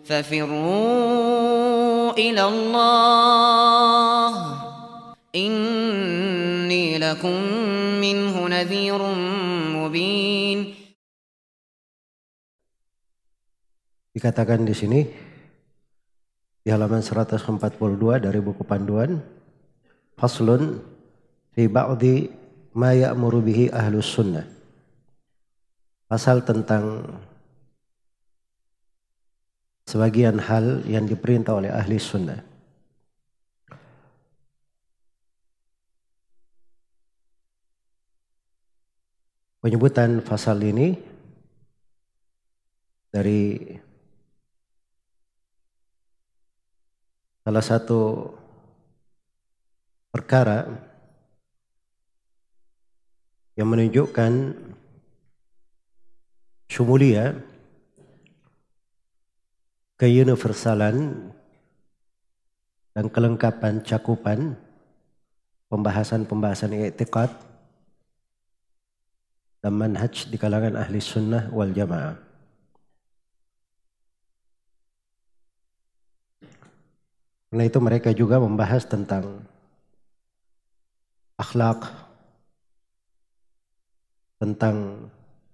ففروا إلى الله إني لكم منه نذير مبين. Dikatakan di sini di halaman 142 dari buku panduan, faslun fi ba'di ma ya'muru bihi ahlus sunnah. Pasal tentang sebagian hal yang diperintah oleh ahli sunnah. Penyebutan pasal ini dari salah satu perkara yang menunjukkan syumulia, keuniversalan dan kelengkapan cakupan pembahasan-pembahasan i'tiqad dan manhaj di kalangan ahli sunnah wal jamaah. Karena itu mereka juga membahas tentang akhlak, tentang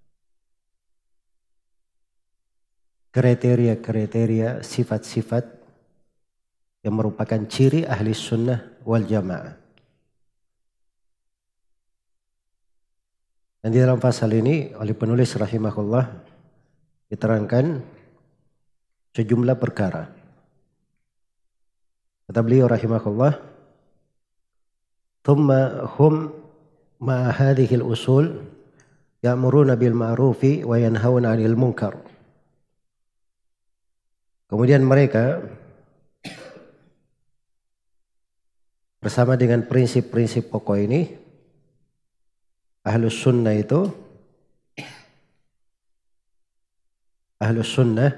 kriteria-kriteria, sifat-sifat yang merupakan ciri ahli sunnah wal jamaah. Dan di dalam pasal ini oleh penulis rahimahullah diterangkan sejumlah perkara. Kata beliau rahimahullah, "Thumma hum ma hadhihi al-usul ya'muruna bil ma'rufi wa yanhauna 'anil munkar." Kemudian mereka bersama dengan prinsip-prinsip pokok ini, Ahlus Sunnah itu, Ahlus Sunnah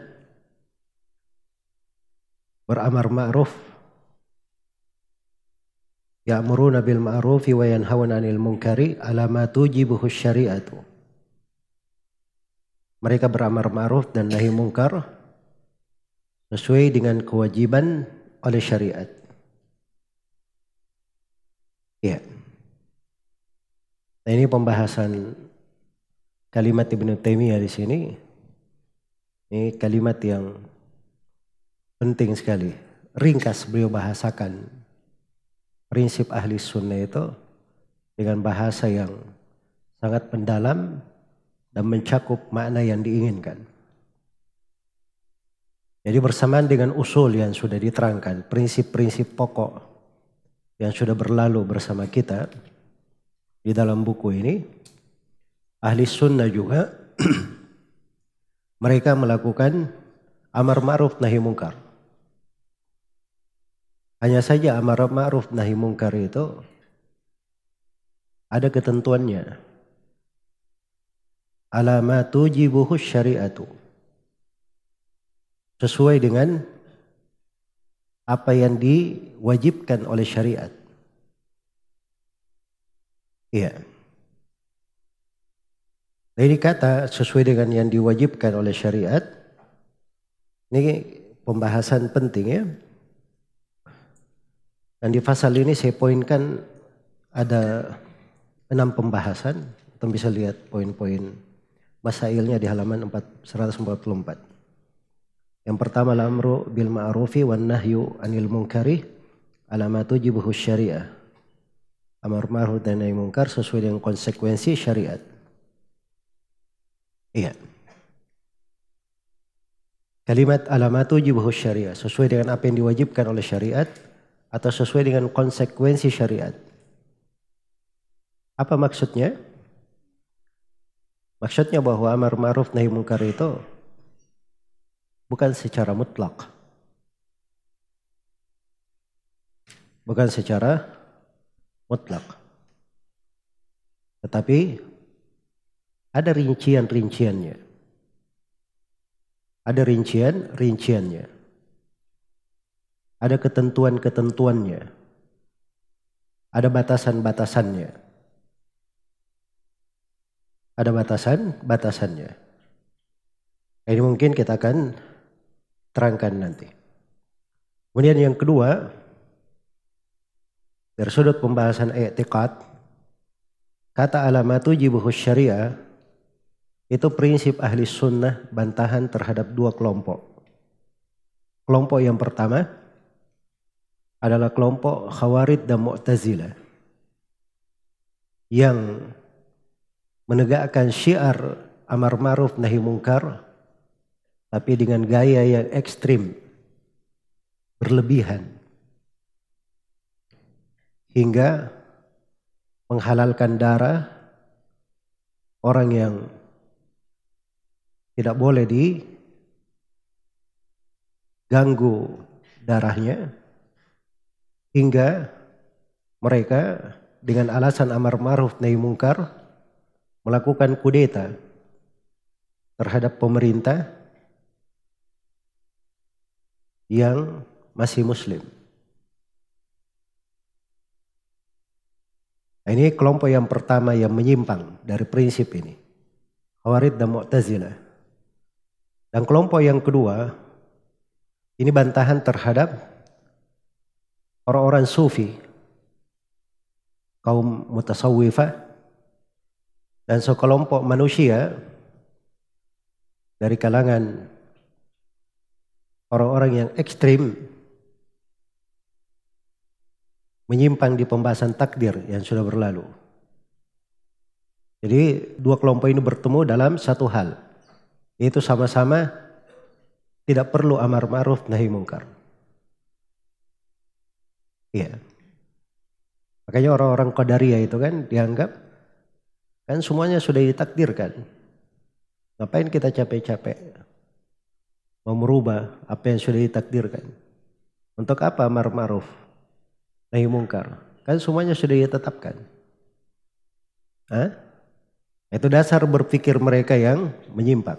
beramar ma'ruf, ya'muruna bil ma'rufi wa yanhauna 'anil munkari ala ma tujibuhu syari'atu. Mereka beramar ma'ruf dan nahi munkar sesuai dengan kewajiban oleh syariat. Ya. Nah, ini pembahasan kalimat Ibnu Taimiyah di sini. Ini kalimat yang penting sekali. Ringkas beliau bahasakan prinsip ahli sunnah itu dengan bahasa yang sangat mendalam dan mencakup makna yang diinginkan. Jadi bersamaan dengan usul yang sudah diterangkan, prinsip-prinsip pokok yang sudah berlalu bersama kita di dalam buku ini, ahli sunnah juga mereka melakukan amar ma'ruf nahi munkar. Hanya saja amar ma'ruf nahi munkar itu ada ketentuannya. Ala ma tujibuhu syari'atu. Sesuai dengan apa yang diwajibkan oleh syariat. Iya. Nah, ini kata sesuai dengan yang diwajibkan oleh syariat. Ini pembahasan penting ya. Dan di pasal ini saya poinkan ada 6 pembahasan. Kita bisa lihat poin-poin masailnya di halaman 144. Yang pertama, al-amru bil ma'rufi wan nahyu anil munkari ala ma tujibuhu syariah. Amar ma'ruf dan nahi munkar sesuai dengan konsekuensi syariat. Iya. Kalimat ala ma tujibuhu syariah sesuai dengan apa yang diwajibkan oleh syariat atau sesuai dengan konsekuensi syariat. Apa maksudnya? Maksudnya bahwa amar ma'ruf nahi munkar itu bukan secara mutlak. Bukan secara mutlak. Tetapi ada rincian-rinciannya. Ada rinciannya. Ada ketentuan-ketentuannya. Ada batasan-batasannya. Ada batasan-batasannya. Ini mungkin kita akan terangkan nanti. Kemudian yang kedua, dari sudut pembahasan i'tiqad, kata alamatu jibuhus syariah itu prinsip ahli sunnah bantahan terhadap dua kelompok. Kelompok yang pertama adalah kelompok Khawarij dan Mu'tazilah yang menegakkan syiar amar ma'ruf nahi mungkar tapi dengan gaya yang ekstrim, berlebihan, hingga menghalalkan darah orang yang tidak boleh diganggu darahnya, hingga mereka dengan alasan amar ma'ruf nahi mungkar melakukan kudeta terhadap pemerintah yang masih muslim. Nah, ini kelompok yang pertama yang menyimpang dari prinsip ini, Khawarij dan Mu'tazilah. Dan kelompok yang kedua ini bantahan terhadap orang-orang sufi, kaum mutasawwifah, dan sekelompok manusia dari kalangan orang-orang yang ekstrim menyimpang di pembahasan takdir yang sudah berlalu. Jadi dua kelompok ini bertemu dalam satu hal, yaitu sama-sama tidak perlu amar ma'ruf nahi mungkar. Iya. Makanya orang-orang Qadariyah itu kan dianggap kan semuanya sudah ditakdirkan. Ngapain kita capek-capek mau merubah apa yang sudah ditakdirkan? Untuk apa amar ma'ruf nahi mungkar? Kan semuanya sudah ditetapkan. Hah? Itu dasar berpikir mereka yang menyimpang.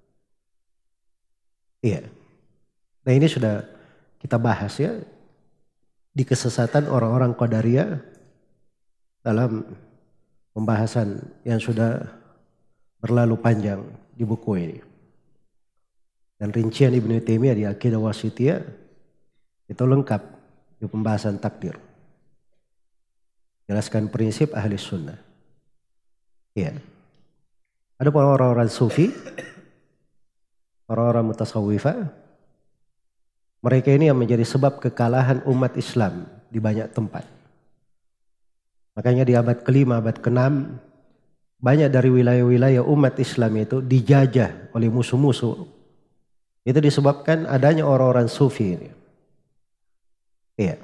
Iya. Nah ini sudah kita bahas ya di kesesatan orang-orang Qadariyah dalam pembahasan yang sudah berlalu panjang di buku ini. Dan rincian Ibnu Taimiyah di Aqidah Wasithiyah itu lengkap di pembahasan takdir. Jelaskan prinsip ahli sunnah. Iya. Ada orang-orang sufi, orang-orang mutasawwifah, mereka ini yang menjadi sebab kekalahan umat Islam di banyak tempat. Makanya di abad ke-5, abad ke-6, banyak dari wilayah-wilayah umat Islam itu dijajah oleh musuh-musuh. Itu disebabkan adanya orang-orang sufi ini. Iya.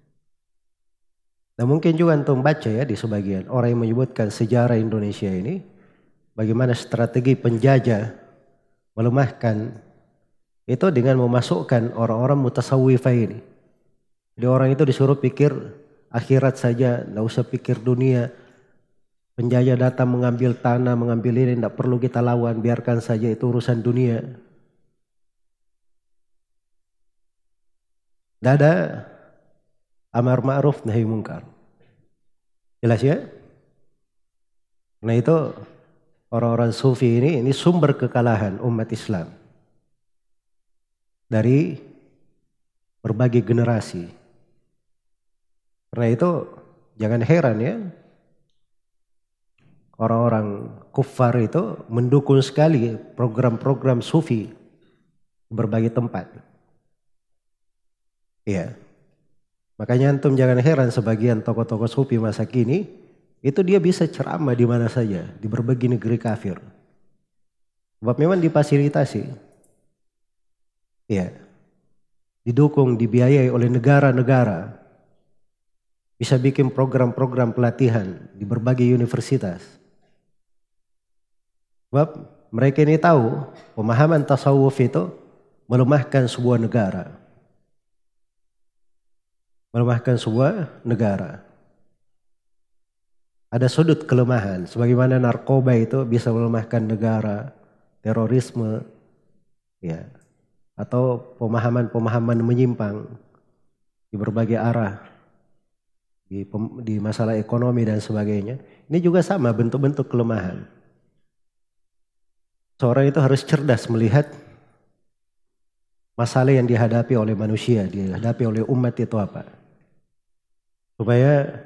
Nah mungkin juga antum baca ya di sebagian orang yang menyebutkan sejarah Indonesia ini, bagaimana strategi penjajah melemahkan itu dengan memasukkan orang-orang mutasawwifah ini. Jadi orang itu disuruh pikir akhirat saja, tidak usah pikir dunia. Penjajah datang mengambil tanah, mengambil ini, tidak perlu kita lawan, biarkan saja itu urusan dunia. Tidak ada amar ma'ruf nahi mungkar. Jelas ya? Nah itu orang-orang sufi ini sumber kekalahan umat Islam dari berbagai generasi. Karena itu jangan heran ya, orang-orang kufar itu mendukung sekali program-program sufi di berbagai tempat. Iya. Makanya antum jangan heran sebagian tokoh-tokoh sufi masa kini itu dia bisa ceramah di mana saja di berbagai negeri kafir. Sebab memang difasilitasi. Iya. Didukung, dibiayai oleh negara-negara. Bisa bikin program-program pelatihan di berbagai universitas. Sebab mereka ini tahu pemahaman tasawuf itu melemahkan sebuah negara. Melemahkan sebuah negara. Ada sudut kelemahan. Sebagaimana narkoba itu bisa melemahkan negara. Terorisme. Ya. Atau pemahaman-pemahaman menyimpang di berbagai arah. Di masalah ekonomi dan sebagainya. Ini juga sama bentuk-bentuk kelemahan. Seorang itu harus cerdas melihat masalah yang dihadapi oleh manusia, dihadapi oleh umat itu apa. Supaya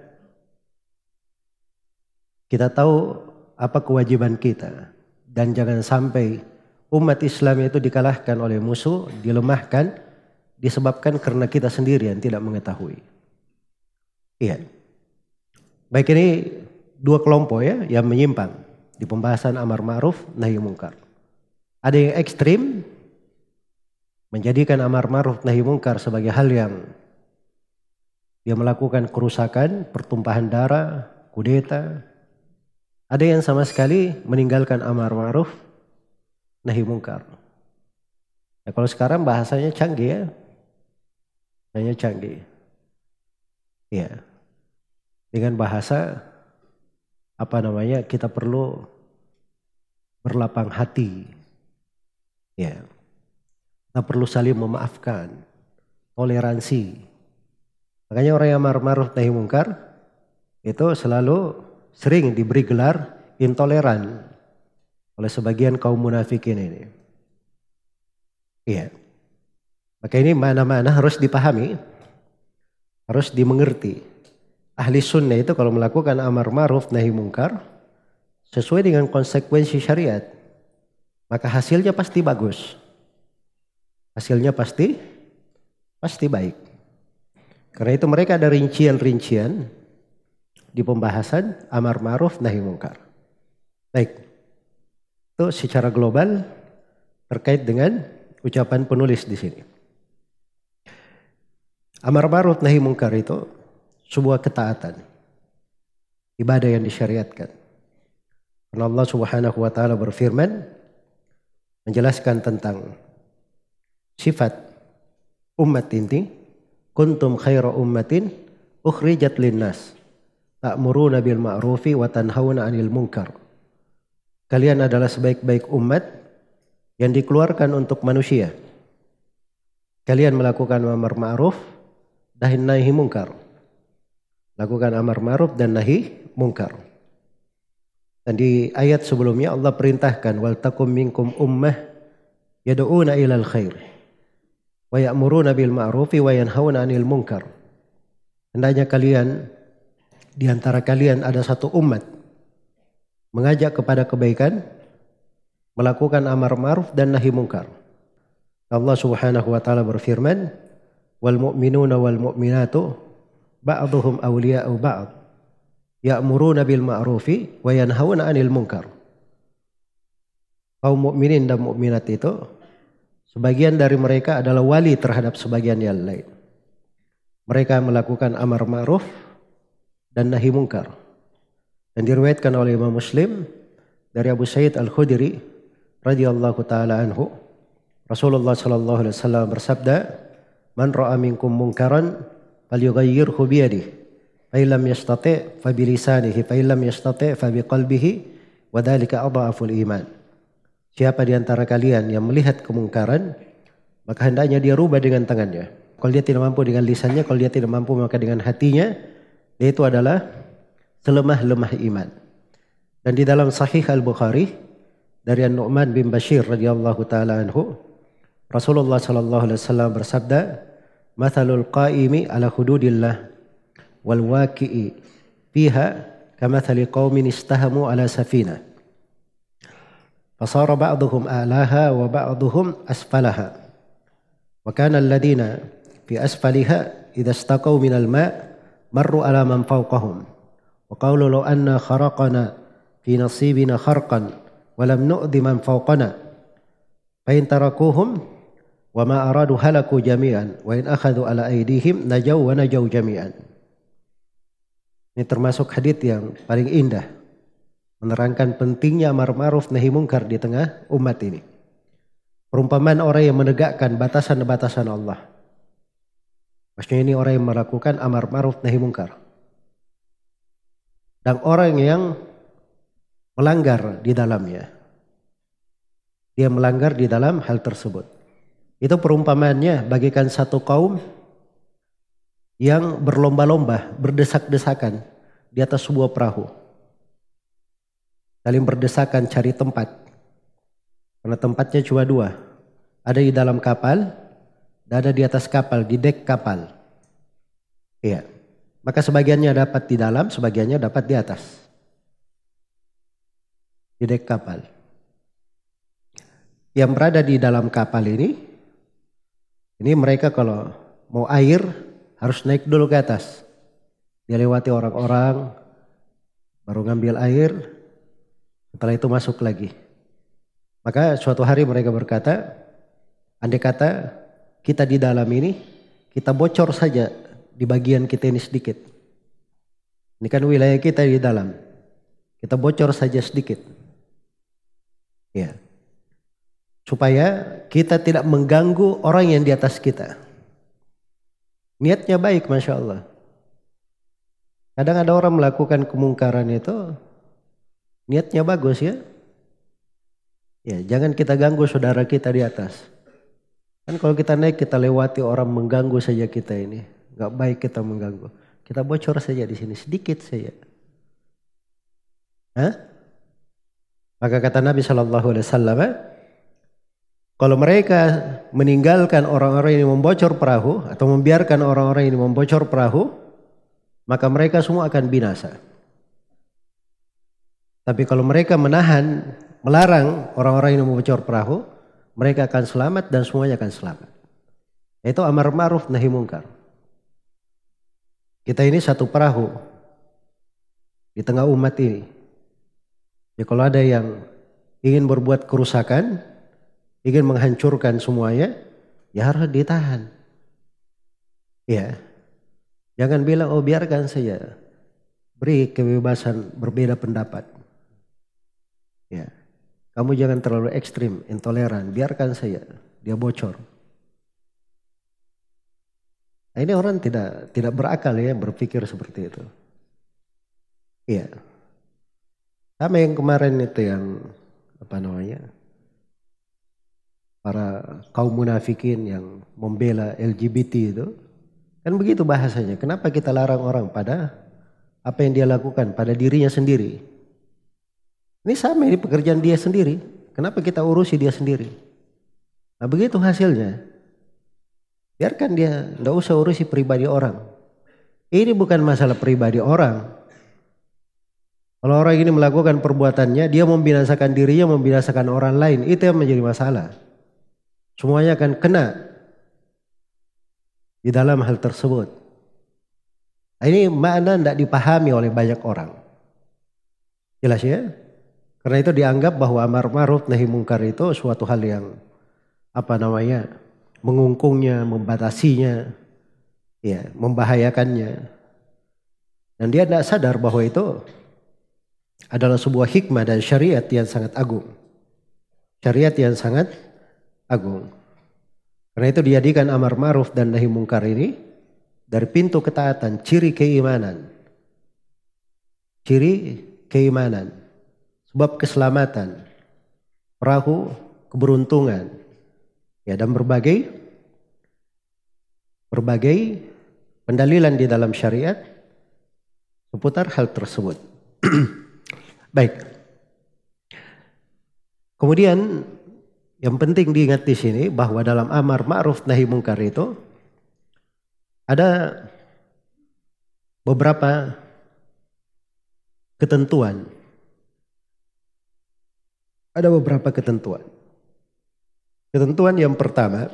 kita tahu apa kewajiban kita. Dan jangan sampai umat Islam itu dikalahkan oleh musuh, dilemahkan, disebabkan karena kita sendiri yang tidak mengetahui. Iya. Baik, ini dua kelompok ya yang menyimpang di pembahasan amar ma'ruf nahi munkar. Ada yang ekstrim menjadikan amar ma'ruf nahi munkar sebagai hal yang dia melakukan kerusakan, pertumpahan darah, kudeta. Ada yang sama sekali meninggalkan amar ma'ruf nahi munkar. Ya, kalau sekarang bahasanya canggih ya. Bahasanya canggih. Ya. Dengan bahasa kita perlu berlapang hati. Ya. Kita perlu saling memaafkan. Toleransi. Makanya orang yang amar ma'ruf nahi munkar itu selalu sering diberi gelar intoleran oleh sebagian kaum munafikin ini. Iya. Maka ini mana-mana harus dipahami, harus dimengerti. Ahli sunnah itu kalau melakukan amar ma'ruf nahi munkar sesuai dengan konsekuensi syariat, maka hasilnya pasti bagus. Hasilnya pasti baik. Karena itu mereka ada rincian-rincian di pembahasan amar ma'ruf nahi munkar. Baik. Itu secara global terkait dengan ucapan penulis di sini. Amar ma'ruf nahi munkar itu sebuah ketaatan, ibadah yang disyariatkan. Karena Allah Subhanahu wa taala berfirman menjelaskan tentang sifat umat ini, kuntum khaira ummatin ukhrijat linnas ta'muruna bil ma'rufi wa tanhauna 'anil munkar. Kalian adalah sebaik-baik umat yang dikeluarkan untuk manusia. Kalian melakukan amar ma'ruf dan nahi munkar. Lakukan amar ma'ruf dan nahi munkar. Dan di ayat sebelumnya Allah perintahkan wal takum minkum ummah yad'una ilal khair wa ya'muruna bil ma'rufi wa yanhauna 'anil munkar. Hendaknya kalian di antara kalian ada satu umat mengajak kepada kebaikan, melakukan amar ma'ruf dan nahi munkar. Allah Subhanahu wa taala berfirman, "Wal mu'minuna wal mu'minatu ba'dhuhum awliya'u ba'd, ya'muruna bil ma'rufi wa yanhauna 'anil munkar." Kaum mukminin dan mukminat itu sebagian dari mereka adalah wali terhadap sebagian yang lain. Mereka melakukan amar ma'ruf dan nahi munkar. Dan diriwayatkan oleh Imam Muslim dari Abu Sa'id Al-Khudri radhiyallahu taala anhu, Rasulullah sallallahu alaihi wasallam bersabda, "Man ra'a minkum munkaran falyughayyirhu bi yadihi, fa illam yastati' fa bi lisanihi, fa illam yastati' fa bi qalbihi, wa dzalika adhaful iman." Siapa di antara kalian yang melihat kemungkaran, maka hendaknya dia rubah dengan tangannya. Kalau dia tidak mampu dengan lisannya, kalau dia tidak mampu maka dengan hatinya, itu adalah selemah-lemah iman. Dan di dalam Sahih Al-Bukhari dari An-Nu'man bin Bashir radhiyallahu taala anhu, Rasulullah sallallahu alaihi wasallam bersabda, "Mathalul qa'imi ala hududillah wal waqi'i fiha kamathali qaumin istahamu ala safinah. Fasara ba'dhuhum a'laha wa ba'dhuhum asfalaha. Wa kana alladhina fi asfaliha idza istaqaw minal ma' marru ala man fawqahum. Wa qalu law anna kharaqana fi nasibina kharqan wa lam nu'dhi man fawqana. Fa in tarakuhum wa ma aradu halaku jami'an wa in akhadhu ala aydihim najaw wa najaw jami'an." Ini termasuk hadits yang paling indah, menerangkan pentingnya amar ma'ruf nahi munkar di tengah umat ini. Perumpamaan orang yang menegakkan batasan-batasan Allah. Maksudnya ini orang yang melakukan amar ma'ruf nahi munkar. Dan orang yang melanggar di dalamnya. Dia melanggar di dalam hal tersebut. Itu perumpamaannya bagaikan satu kaum yang berlomba-lomba, berdesak-desakan di atas sebuah perahu. Saling berdesakan cari tempat. Karena tempatnya cuma dua. Ada di dalam kapal, dan ada di atas kapal, di dek kapal. Iya. Maka sebagiannya dapat di dalam, sebagiannya dapat di atas. Di dek kapal. Yang berada di dalam kapal ini mereka kalau mau air harus naik dulu ke atas. Dia lewati orang-orang, baru ngambil air, setelah itu masuk lagi. Maka suatu hari mereka berkata, andai kata kita di dalam ini, kita bocor saja di bagian kita ini sedikit. Ini kan wilayah kita di dalam. Kita bocor saja sedikit. Ya. Supaya kita tidak mengganggu orang yang di atas kita. Niatnya baik, Masya Allah. Kadang ada orang melakukan kemungkaran itu, niatnya bagus ya. Ya, jangan kita ganggu saudara kita di atas. Kan kalau kita naik, kita lewati orang mengganggu saja kita ini. Gak baik kita mengganggu. Kita bocor saja di sini, sedikit saja. Hah? Maka kata Nabi SAW, kalau mereka meninggalkan orang-orang ini membocor perahu atau membiarkan orang-orang ini membocor perahu, maka mereka semua akan binasa. Tapi kalau mereka melarang orang-orang ini membocor perahu, mereka akan selamat dan semuanya akan selamat. Itu amar ma'ruf nahi mungkar. Kita ini satu perahu di tengah umat ini. Ya kalau ada yang ingin berbuat kerusakan, ingin menghancurkan semuanya, ya harus ditahan. Ya, jangan bilang oh biarkan saja, beri kebebasan berbeda pendapat. Ya, kamu jangan terlalu ekstrim, intoleran, biarkan saja dia bocor. Nah, ini orang tidak berakal ya berpikir seperti itu. Iya. Sama yang kemarin itu yang para kaum munafikin yang membela LGBT itu. Kan begitu bahasanya. Kenapa kita larang orang pada apa yang dia lakukan pada dirinya sendiri? Ini sama, ini pekerjaan dia sendiri. Kenapa kita urusi dia sendiri? Nah begitu hasilnya. Biarkan dia, tidak usah urusi pribadi orang. Ini bukan masalah pribadi orang. Kalau orang ini melakukan perbuatannya, dia membinasakan dirinya, membinasakan orang lain. Itu yang menjadi masalah. Semuanya akan kena di dalam hal tersebut. Nah, ini makna tidak dipahami oleh banyak orang. Jelas ya? Karena itu dianggap bahwa amar ma'ruf nahi mungkar itu suatu hal yang mengungkungnya, membatasinya, ya, membahayakannya. Dan dia tidak sadar bahwa itu adalah sebuah hikmah dan syariat yang sangat agung. Syariat yang sangat agung. Karena itu dijadikan amar ma'ruf dan nahi mungkar ini dari pintu ketaatan, ciri keimanan. Ciri keimanan. Sebab keselamatan, perahu, keberuntungan. Ya, dan berbagai pendalilan di dalam syariat seputar hal tersebut. Baik. Kemudian yang penting diingat di sini bahwa dalam amar ma'ruf nahi mungkar itu ada beberapa ketentuan. Ada beberapa ketentuan. Ketentuan yang pertama,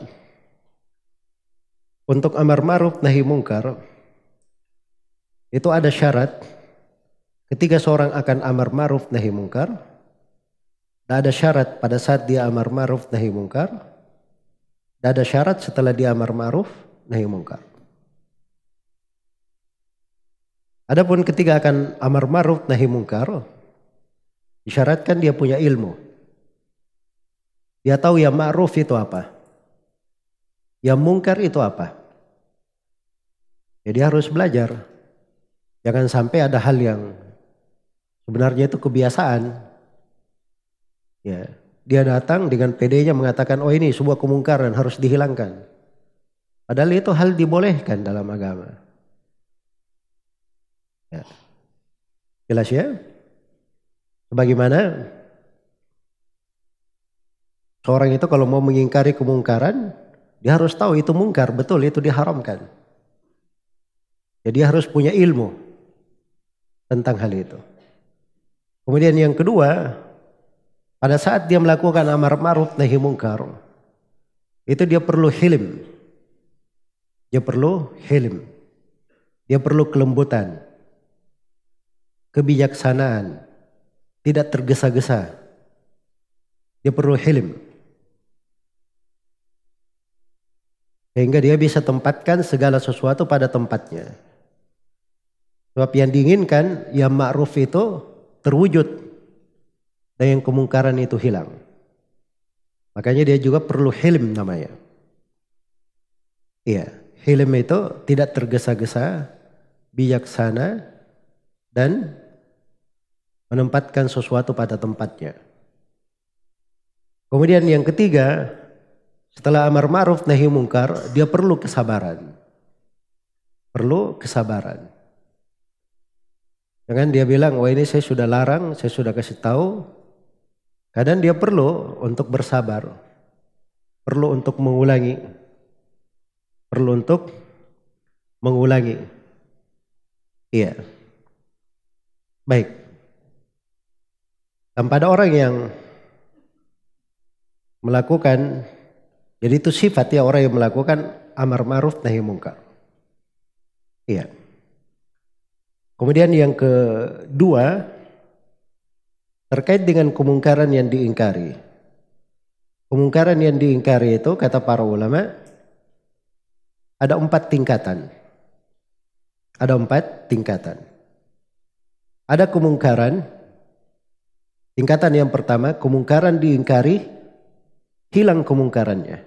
untuk amar ma'ruf nahi mungkar itu ada syarat. Ketika seorang akan amar ma'ruf nahi mungkar, ada syarat pada saat dia amar ma'ruf nahi mungkar, ada syarat setelah dia amar ma'ruf nahi mungkar. Adapun ketika akan amar ma'ruf nahi mungkar, disyaratkan dia punya ilmu. Dia tahu yang ma'ruf itu apa, yang mungkar itu apa. Jadi harus belajar. Jangan sampai ada hal yang sebenarnya itu kebiasaan. Ya, dia datang dengan PD-nya mengatakan, oh ini sebuah kemungkaran harus dihilangkan. Padahal itu hal dibolehkan dalam agama. Ya. Jelas ya? Sebagaimana seorang itu kalau mau mengingkari kemungkaran, dia harus tahu itu mungkar, betul itu diharamkan. Jadi dia harus punya ilmu tentang hal itu. Kemudian yang kedua, pada saat dia melakukan amar ma'ruf nahi mungkar, itu dia perlu hilm. Dia perlu hilm. Dia perlu kelembutan, kebijaksanaan, tidak tergesa-gesa. Dia perlu hilm. Sehingga dia bisa tempatkan segala sesuatu pada tempatnya. Sebab yang diinginkan, yang ma'ruf itu terwujud dan yang kemungkaran itu hilang. Makanya dia juga perlu hilm namanya. Iya, hilm itu tidak tergesa-gesa, bijaksana, dan menempatkan sesuatu pada tempatnya. Kemudian yang ketiga, setelah amar ma'ruf nahi mungkar, dia perlu kesabaran. Perlu kesabaran. Jangan dia bilang, wah ini saya sudah larang, saya sudah kasih tahu. Kadang dia perlu untuk bersabar. Perlu untuk mengulangi. Perlu untuk mengulangi. Iya. Baik. Dan pada orang yang melakukan, jadi itu sifat ya orang yang melakukan amar ma'ruf nahi mungkar. Iya. Kemudian yang kedua, terkait dengan kemungkaran yang diingkari. Kemungkaran yang diingkari itu kata para ulama ada 4 tingkatan. Ada 4 tingkatan. Ada kemungkaran, tingkatan yang pertama, kemungkaran diingkari, hilang kemungkarannya.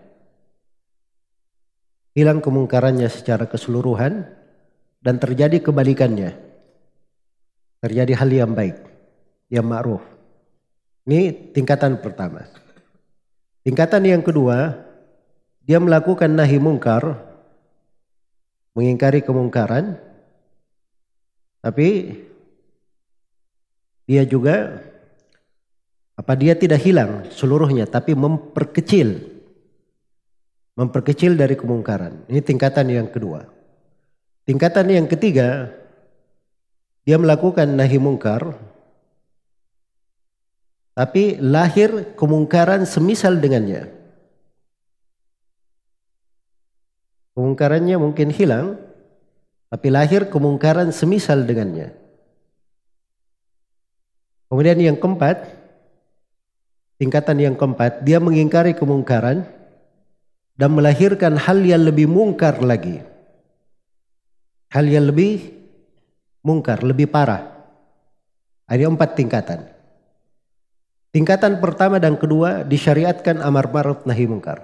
Hilang kemungkarannya secara keseluruhan dan terjadi kebalikannya. Terjadi hal yang baik, yang ma'ruf. Ini tingkatan pertama. Tingkatan yang kedua, dia melakukan nahi mungkar, mengingkari kemungkaran, tapi dia juga dia tidak hilang seluruhnya, tapi memperkecil dari kemungkaran. Ini tingkatan yang kedua. Tingkatan yang ketiga, dia melakukan nahi mungkar, tapi lahir kemungkaran semisal dengannya. Kemungkarannya mungkin hilang, tapi lahir kemungkaran semisal dengannya. Kemudian yang keempat, tingkatan yang keempat, dia mengingkari kemungkaran dan melahirkan hal yang lebih mungkar lagi. Hal yang lebih mungkar, lebih parah. Ada 4 tingkatan. Tingkatan pertama dan kedua disyariatkan amar ma'ruf nahi mungkar.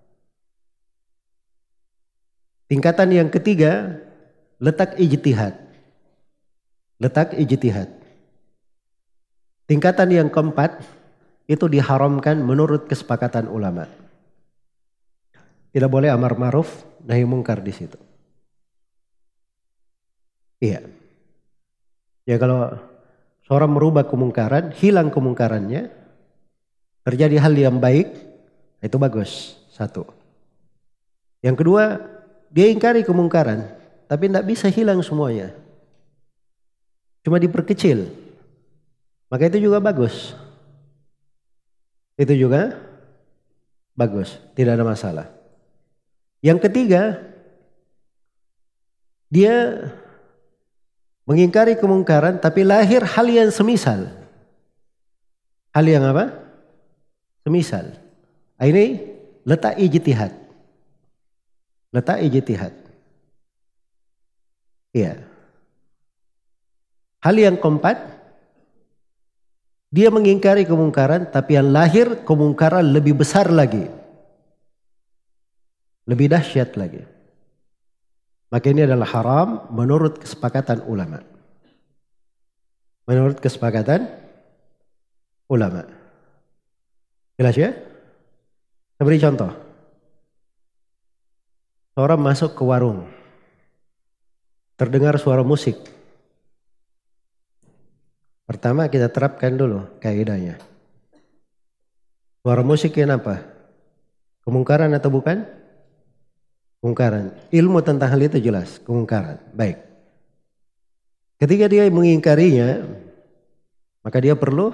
Tingkatan yang ketiga letak ijtihad. Letak ijtihad. Tingkatan yang keempat itu diharamkan menurut kesepakatan ulama. Tidak boleh amar ma'ruf nahi mungkar di situ. Iya. Ya kalau seorang merubah kemungkaran, hilang kemungkarannya, terjadi hal yang baik, itu bagus. 1. Yang kedua, dia ingkari kemungkaran, tapi tidak bisa hilang semuanya. Cuma diperkecil. Maka itu juga bagus. Itu juga bagus, tidak ada masalah. Yang ketiga, dia mengingkari kemungkaran tapi lahir hal yang semisal. Hal yang apa? Semisal. Ini letak ijtihad. Letak ijtihad. Iya. Hal yang keempat, dia mengingkari kemungkaran tapi yang lahir kemungkaran lebih besar lagi. Lebih dahsyat lagi. Maka ini adalah haram menurut kesepakatan ulama. Menurut kesepakatan ulama. Jelas ya? Saya beri contoh. Seorang masuk ke warung. Terdengar suara musik. Pertama kita terapkan dulu kaidahnya. Suara musik yang apa? Kemungkaran atau bukan? Kemungkaran. Ilmu tentang hal itu jelas, kemungkaran. Baik. Ketika dia mengingkarinya, maka dia perlu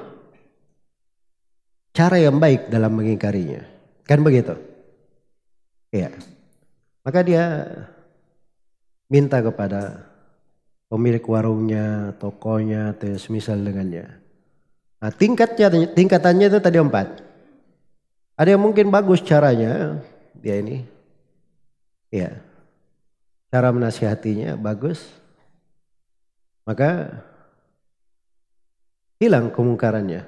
cara yang baik dalam mengingkarinya. Kan begitu? Iya. Maka dia minta kepada pemilik warungnya, tokonya, atau semisal dengannya. Nah, tingkatannya itu tadi 4. Ada yang mungkin bagus caranya, dia ini. Ya. Cara menasihatinya bagus. Maka hilang kemungkarannya.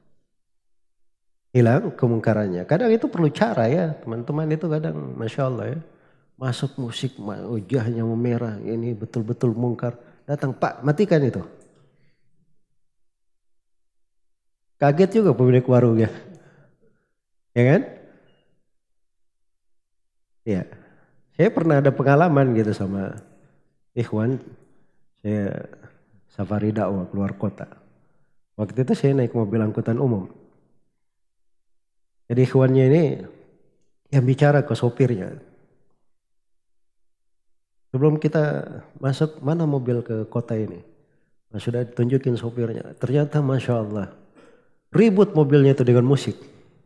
Hilang kemungkarannya. Kadang itu perlu cara ya, teman-teman itu kadang Masya Allah ya. Masuk musik, wajahnya memerah, ini betul-betul mungkar. Datang, Pak, matikan itu. Kaget juga pemilik warungnya. Ya kan? Ya. Saya pernah ada pengalaman gitu sama ikhwan. Saya safari dakwah keluar kota. Waktu itu saya naik mobil angkutan umum. Jadi ikhwannya ini yang bicara ke sopirnya. Sebelum kita masuk, mana mobil ke kota ini? Nah, sudah ditunjukin sopirnya. Ternyata Masya Allah. Ribut mobilnya itu dengan musik.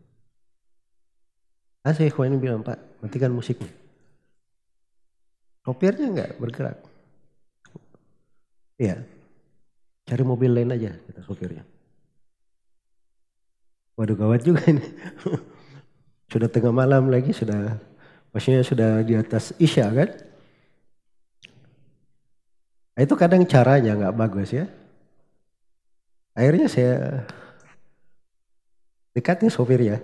Saya ikhwan ini bilang, Pak, matikan musiknya. Sopirnya enggak bergerak. Iya. Cari mobil lain aja, kata sopirnya. Waduh gawat juga ini. Sudah tengah malam lagi, maksudnya sudah di atas Isya kan. Nah, itu kadang caranya nggak bagus ya. Akhirnya saya dekatnya sopirnya.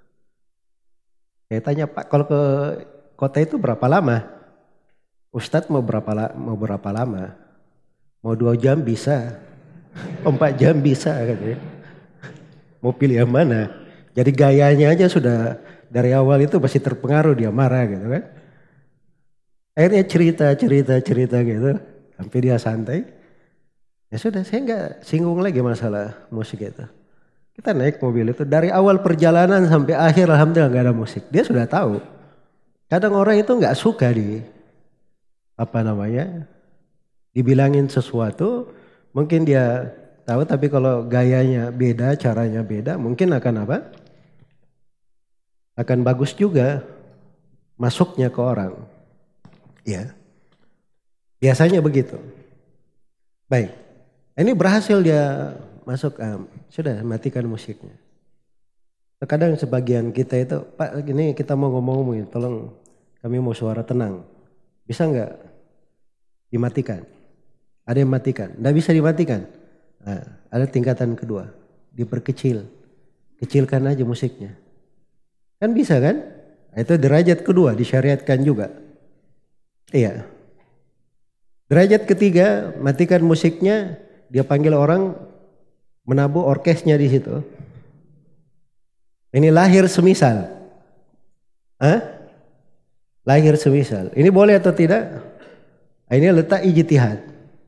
Saya tanya, Pak, kalau ke kota itu berapa lama? Ustadz mau berapa lama? Mau 2 jam bisa, 4 jam bisa katanya. Mau pilih yang mana? Jadi gayanya aja sudah dari awal itu masih terpengaruh, dia marah gitu kan. Akhirnya cerita gitu. Sampai dia santai. Ya sudah, saya nggak singgung lagi masalah musik itu. Kita naik mobil itu dari awal perjalanan sampai akhir alhamdulillah nggak ada musik. Dia sudah tahu. Kadang orang itu nggak suka dibilangin sesuatu. Mungkin dia tahu tapi kalau gayanya beda, caranya beda, mungkin akan apa? Akan bagus juga masuknya ke orang. Ya. Biasanya begitu. Baik. Ini berhasil dia masuk, sudah matikan musiknya. Terkadang sebagian kita itu, Pak ini kita mau ngomong-ngomongin, tolong kami mau suara tenang. Bisa nggak dimatikan? Ada yang matikan, nggak bisa dimatikan. Nah, ada tingkatan kedua, diperkecil. Kecilkan aja musiknya. Kan bisa kan? Nah, itu derajat kedua, disyariatkan juga. Iya. Derajat ketiga, matikan musiknya, dia panggil orang menabuh orkesnya di situ. Ini lahir semisal. Lahir semisal. Ini boleh atau tidak? Ini letak ijtihad.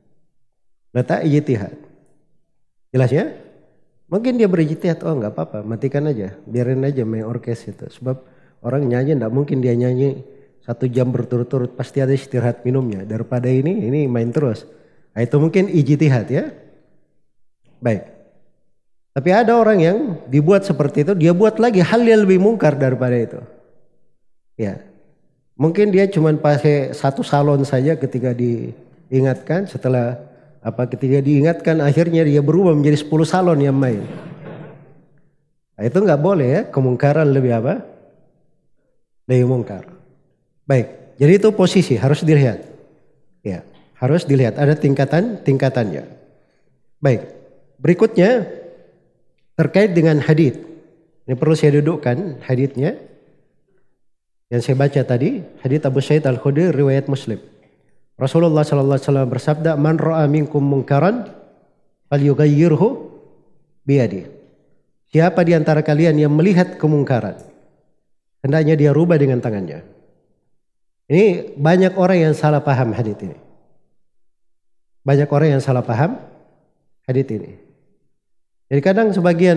Jelas ya? Mungkin dia berijtihad, oh nggak apa-apa, matikan aja, biarin aja main orkes itu. Sebab orang nyanyi nggak mungkin dia nyanyi 1 jam berturut-turut, pasti ada istirahat minumnya. Daripada ini main terus. Nah, itu mungkin ijtihad ya. Baik. Tapi ada orang yang dibuat seperti itu, dia buat lagi hal yang lebih mungkar daripada itu. Ya. Mungkin dia cuma pakai 1 salon saja ketika diingatkan, ketika diingatkan akhirnya dia berubah menjadi 10 salon yang main. Nah, itu nggak boleh ya, kemungkaran lebih apa? Lebih mungkar. Baik, jadi itu posisi harus dilihat. Ya, harus dilihat ada tingkatannya. Baik, berikutnya terkait dengan hadits. Ini perlu saya dudukkan haditsnya. Yang saya baca tadi, hadits Abu Sa'id Al-Khudri riwayat Muslim. Rasulullah sallallahu alaihi wasallam bersabda, "Man ra'a minkum munkaran falyughayyirhu biyadihi." Siapa di antara kalian yang melihat kemungkaran, hendaknya dia rubah dengan tangannya. Ini banyak orang yang salah paham hadits ini. Banyak orang yang salah paham hadits ini. Jadi kadang sebagian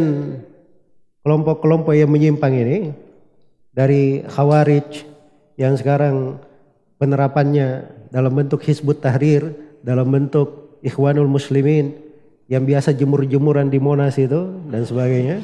kelompok-kelompok yang menyimpang ini dari Khawarij yang sekarang penerapannya dalam bentuk Hizbut Tahrir, dalam bentuk Ikhwanul Muslimin yang biasa jemur-jemuran di Monas itu dan sebagainya.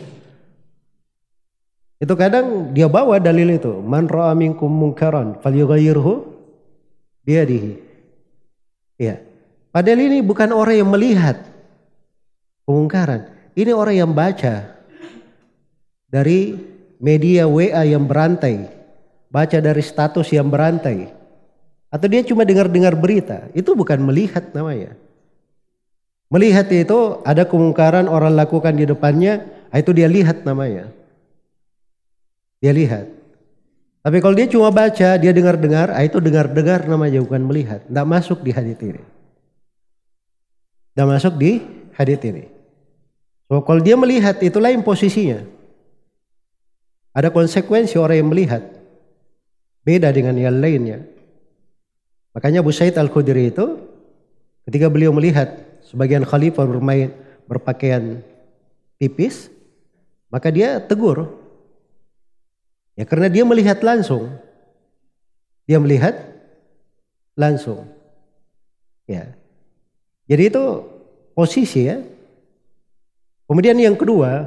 Itu kadang dia bawa dalil itu, man ra'a minkum munkaran falyughayyirhu biyadihi. Ya. Padahal ini bukan orang yang melihat kemungkaran. Ini orang yang baca dari media WA yang berantai, baca dari status yang berantai, atau dia cuma dengar-dengar berita. Itu bukan melihat namanya. Melihat itu ada kemungkaran orang lakukan di depannya, itu dia lihat namanya. Dia lihat. Tapi kalau dia cuma baca, dia dengar-dengar, itu dengar-dengar namanya, bukan melihat. Tidak masuk di hadits ini. Tidak masuk di hadits ini. So, kalau dia melihat, itu lain posisinya. Ada konsekuensi orang yang melihat. Beda dengan yang lainnya. Makanya Abu Sa'id Al-Khudri itu, ketika beliau melihat sebagian khalifah berpakaian tipis, maka dia tegur. Ya, karena dia melihat langsung. Dia melihat langsung. Ya. Jadi itu posisi ya. Kemudian yang kedua,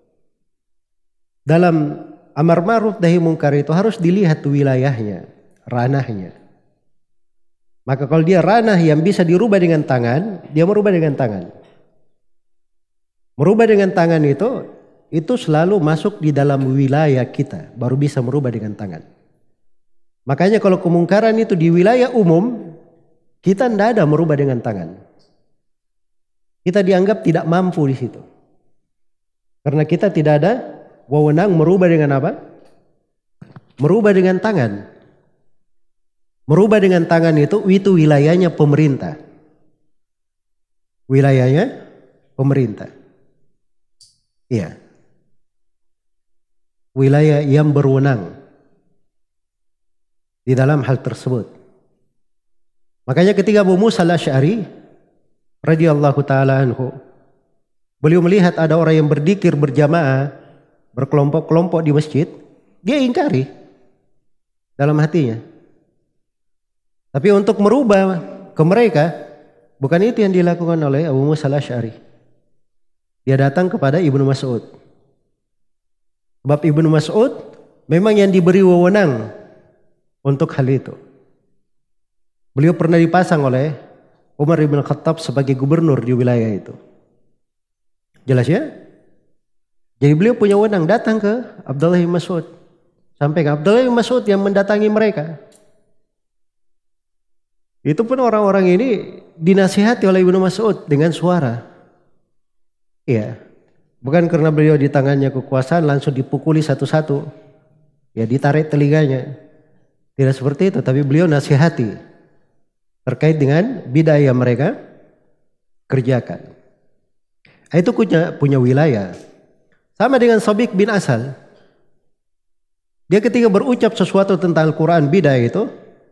dalam amar ma'ruf nahi munkar itu harus dilihat wilayahnya, ranahnya. Maka kalau dia ranah yang bisa dirubah dengan tangan, dia merubah dengan tangan. Merubah dengan tangan itu selalu masuk di dalam wilayah kita, baru bisa merubah dengan tangan. Makanya kalau kemungkaran itu di wilayah umum, kita tidak ada merubah dengan tangan. Kita dianggap tidak mampu di situ. Karena kita tidak ada wewenang merubah dengan apa? Merubah dengan tangan. Merubah dengan tangan itu wilayahnya pemerintah. Wilayahnya pemerintah. Iya. Wilayah yang berwenang di dalam hal tersebut. Makanya ketika Abu Musa Al-Asy'ari radhiyallahu taala anhu, beliau melihat ada orang yang berzikir berjamaah, berkelompok-kelompok di masjid, dia ingkari dalam hatinya. Tapi untuk merubah ke mereka, bukan itu yang dilakukan oleh Abu Musa Al-Asy'ari. Dia datang kepada Ibnu Mas'ud. Sebab Ibnu Mas'ud memang yang diberi wewenang untuk hal itu. Beliau pernah dipasang oleh Umar bin Khattab sebagai gubernur di wilayah itu. Jelas ya? Jadi beliau punya wewenang datang ke Abdullah bin Mas'ud. Sampai ke Abdullah bin Mas'ud yang mendatangi mereka. Itu pun orang-orang ini dinasihati oleh Ibnu Mas'ud dengan suara. Iya. Bukan karena beliau di tangannya kekuasaan langsung dipukuli satu-satu. Ya ditarik telinganya. Tidak seperti itu. Tapi beliau nasihati. Terkait dengan bidah yang mereka kerjakan. Itu punya wilayah. Sama dengan Sabiq bin Asal. Dia ketika berucap sesuatu tentang Al-Quran bidah itu.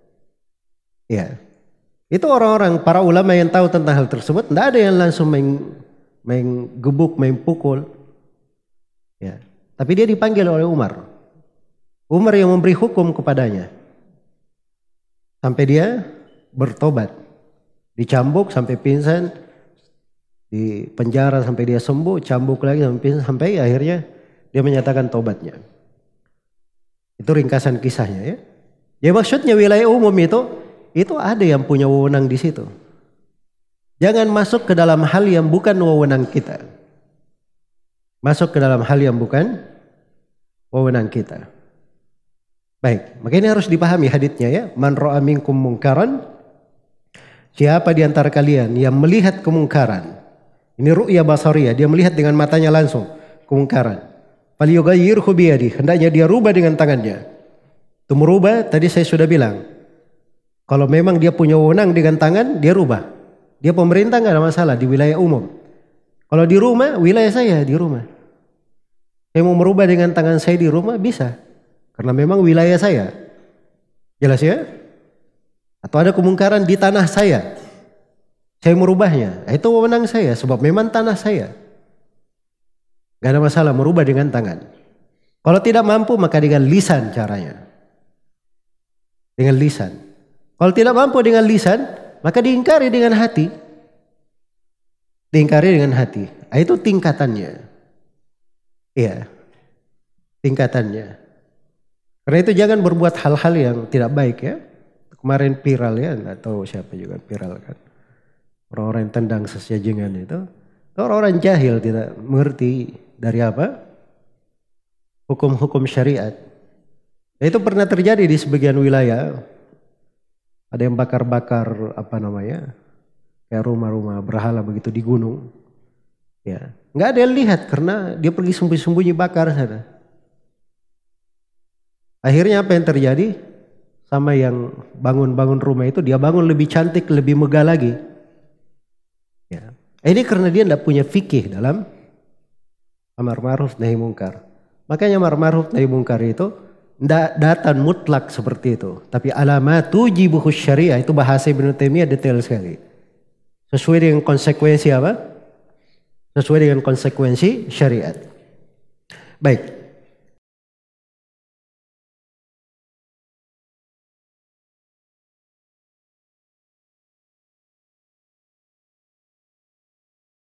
Ya. Itu orang-orang para ulama yang tahu tentang hal tersebut. Tidak ada yang langsung main gebuk, main pukul. Ya. Tapi dia dipanggil oleh Umar. Umar yang memberi hukum kepadanya. Sampai dia bertobat. Dicambuk sampai pingsan. Di penjara sampai dia sembuh. Cambuk lagi sampai pingsan. Sampai akhirnya dia menyatakan tobatnya. Itu ringkasan kisahnya ya. Ya maksudnya wilayah umum itu ada yang punya wewenang di situ. Jangan masuk ke dalam hal yang bukan wewenang kita. Masuk ke dalam hal yang bukan wewenang kita. Baik, maka ini harus dipahami haditsnya ya. Man ra'a minkum munkaran, siapa di antara kalian yang melihat kemungkaran. Ini ru'ya basariyah, dia melihat dengan matanya langsung kemungkaran. Falyughayyirhu biyadihi, hendaknya dia rubah dengan tangannya. Itu merubah tadi saya sudah bilang. Kalau memang dia punya wewenang dengan tangan, dia rubah. Dia pemerintah nggak ada masalah di wilayah umum. Kalau di rumah, wilayah saya di rumah. Saya mau merubah dengan tangan saya di rumah bisa, karena memang wilayah saya. Jelas ya? Atau ada kemungkaran di tanah saya merubahnya. Itu wewenang saya, sebab memang tanah saya. Gak ada masalah merubah dengan tangan. Kalau tidak mampu maka dengan lisan caranya. Dengan lisan. Kalau tidak mampu dengan lisan, maka diingkari dengan hati. Diingkari dengan hati. Itu tingkatannya. Iya. Tingkatannya. Karena itu jangan berbuat hal-hal yang tidak baik ya. Kemarin viral ya, nggak tahu siapa juga viral kan. Orang-orang yang tendang sesajengan itu. Orang-orang jahil tidak mengerti dari apa? Hukum-hukum syariat. Itu pernah terjadi di sebagian wilayah. Ada yang bakar-bakar apa namanya, kayak rumah-rumah berhala begitu di gunung. Ya, nggak ada yang lihat karena dia pergi sembunyi-sembunyi bakar sana. Akhirnya apa yang terjadi? Sama yang bangun-bangun rumah itu, dia bangun lebih cantik, lebih megah lagi. Ya. Ini karena dia tidak punya fikih dalam amar ma'ruf nahi mungkar. Makanya amar ma'ruf nahi mungkar itu tidak datang mutlak seperti itu. Tapi alamat tujibuhus syariah, itu bahasa Ibnu Taimiyah detail sekali. Sesuai dengan konsekuensi apa? Sesuai dengan konsekuensi syariat. Baik.